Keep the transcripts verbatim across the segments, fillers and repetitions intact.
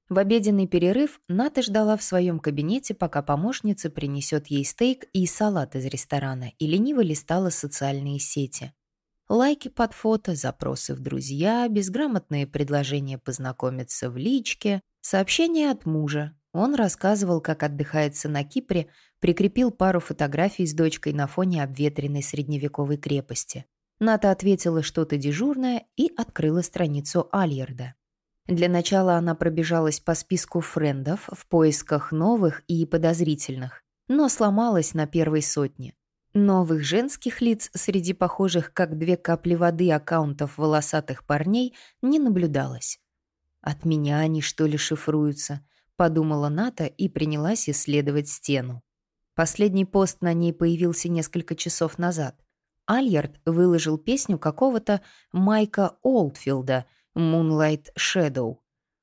В обеденный перерыв Ната ждала в своем кабинете, пока помощница принесет ей стейк и салат из ресторана, и лениво листала социальные сети. Лайки под фото, запросы в друзья, безграмотные предложения познакомиться в личке, сообщения от мужа. Он рассказывал, как отдыхается на Кипре, прикрепил пару фотографий с дочкой на фоне обветренной средневековой крепости. Ната ответила что-то дежурное и открыла страницу Альярда. Для начала она пробежалась по списку френдов в поисках новых и подозрительных, но сломалась на первой сотне. Новых женских лиц среди похожих как две капли воды аккаунтов волосатых парней не наблюдалось. «От меня они, что ли, шифруются?» – подумала Ната и принялась исследовать стену. Последний пост на ней появился несколько часов назад. Альярд выложил песню какого-то Майка Олдфилда «Moonlight Shadow».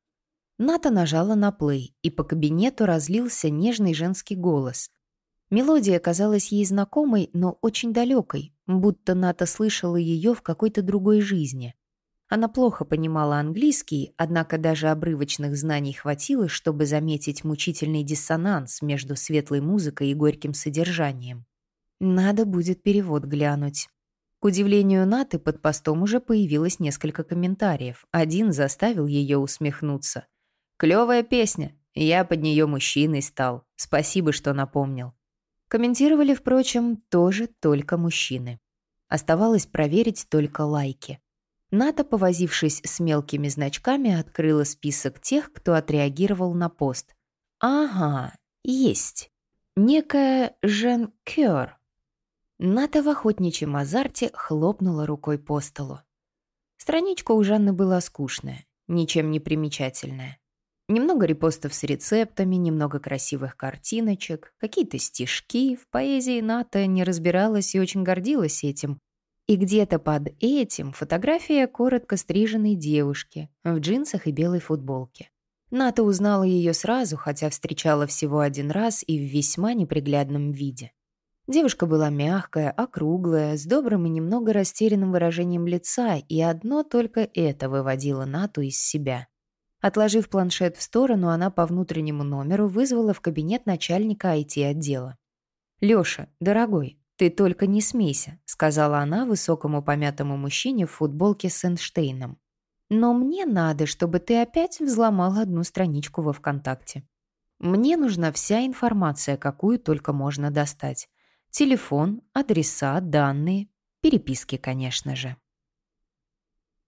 Ната нажала на плей, и по кабинету разлился нежный женский голос. Мелодия казалась ей знакомой, но очень далекой, будто Ната слышала ее в какой-то другой жизни. Она плохо понимала английский, однако даже обрывочных знаний хватило, чтобы заметить мучительный диссонанс между светлой музыкой и горьким содержанием. Надо будет перевод глянуть. К удивлению Наты, под постом уже появилось несколько комментариев. Один заставил ее усмехнуться. «Клевая песня. Я под нее мужчиной стал. Спасибо, что напомнил». Комментировали, впрочем, тоже только мужчины. Оставалось проверить только лайки. Ната, повозившись с мелкими значками, открыла список тех, кто отреагировал на пост. Ага, есть. Некая Жен Кёр. Ната в охотничьем азарте хлопнула рукой по столу. Страничка у Жанны была скучная, ничем не примечательная. Немного репостов с рецептами, немного красивых картиночек, какие-то стишки. В поэзии Ната не разбиралась и очень гордилась этим. И где-то под этим фотография коротко стриженной девушки в джинсах и белой футболке. Ната узнала ее сразу, хотя встречала всего один раз и в весьма неприглядном виде. Девушка была мягкая, округлая, с добрым и немного растерянным выражением лица, и одно только это выводило Нату из себя. Отложив планшет в сторону, она по внутреннему номеру вызвала в кабинет начальника ай ти-отдела. «Лёша, дорогой, ты только не смейся», — сказала она высокому помятому мужчине в футболке с Эйнштейном. «Но мне надо, чтобы ты опять взломал одну страничку во ВКонтакте. Мне нужна вся информация, какую только можно достать. Телефон, адреса, данные, переписки, конечно же».